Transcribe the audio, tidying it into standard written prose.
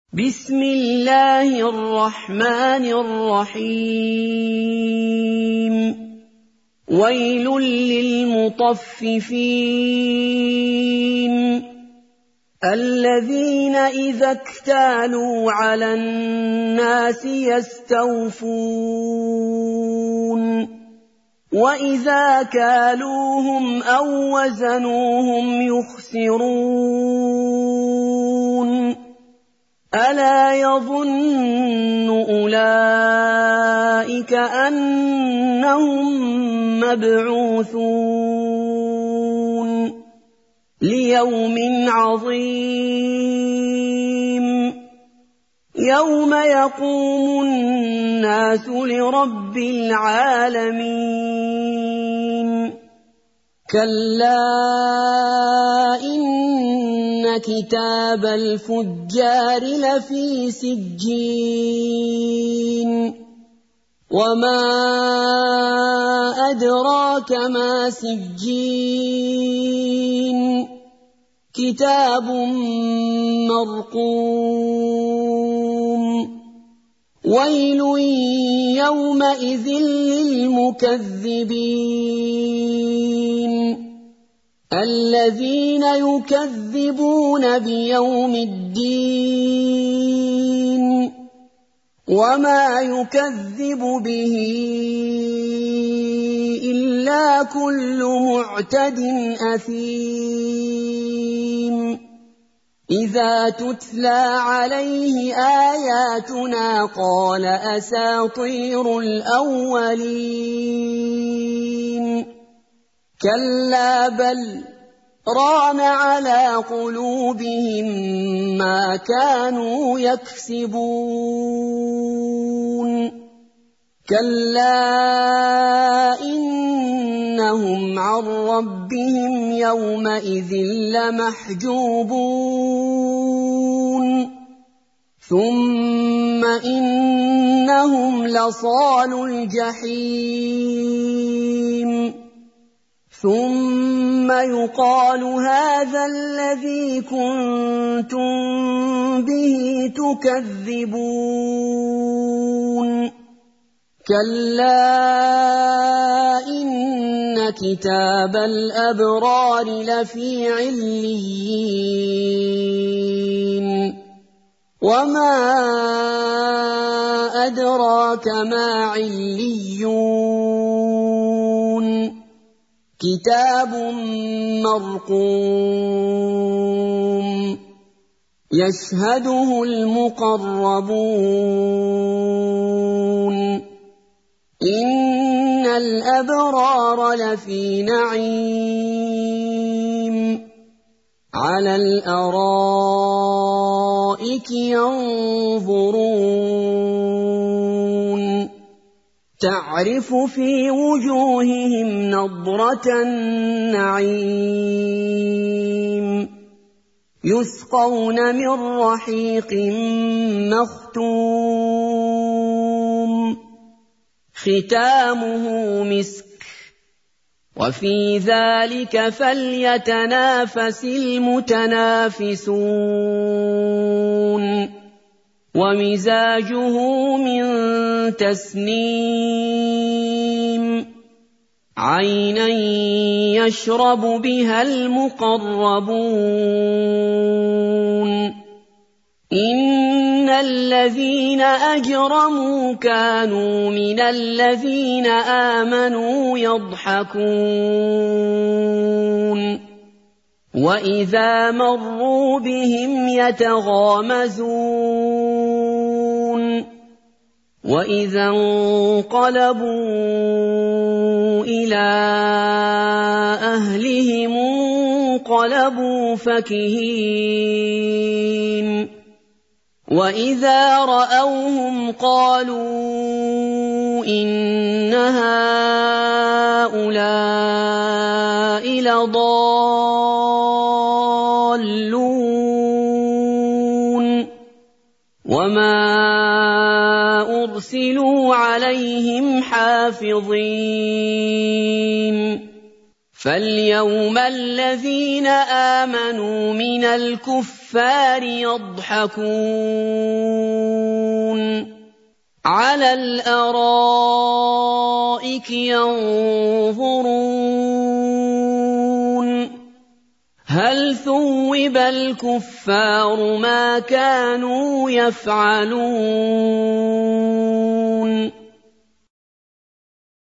بسم الله الرحمن الرحيم ويل للمطففين الذين إذا اكتالوا على الناس يستوفون وإذا كالوهم أو وزنوهم يخسرون ألا يظن أولئك أنهم مبعوثون ليوم عظيم يوم يقوم الناس لرب العالمين كلا إن كتاب الفجار لفي سجين وما أدراك ما سجين كتاب مرقوم ويل يومئذ للمكذبين الذين يكذبون بيوم الدين وما يكذب به إلا كل معتد أثيم إذا تتلى عليه آياتنا قال أساطير الأولين كلا بل ران على قلوبهم ما كانوا يكسبون كلا إنهم عن ربهم يومئذ لمحجوبون ثم إنهم لصالو الجحيم ثم يقال هذا الذي كنتم به تكذبون كلا إن كتاب الأبرار لفي عليين وما أدراك ما عليون كتاب مرقوم يشهده المقربون إن الأبرار لفي نعيم على الأرائك ينظرون تعرف في وجوههم نضرة النعيم يسقون من رحيق مختوم ختامه مسك وفي ذلك فليتنافس المتنافسون ومزاجه من تسنيم عينا يشرب بها المقربون إن الذين أجرموا كانوا من الذين آمنوا يضحكون وإذا مروا بهم يتغامزون وإذا انقلبوا إلى أهلهم انقلبوا فكهين وإذا رأوهم قالوا إن هؤلاء لضالون وما أرسلوا عليهم حافظين فَالْيَوْمَ الَّذِينَ آمَنُوا مِنَ الْكُفَّارِ يَضْحَكُونَ عَلَى الْأَرَائِكِ يَنظُرُونَ هَلْ ثُوِّبَ الْكُفَّارُ مَا كَانُوا يَفْعَلُونَ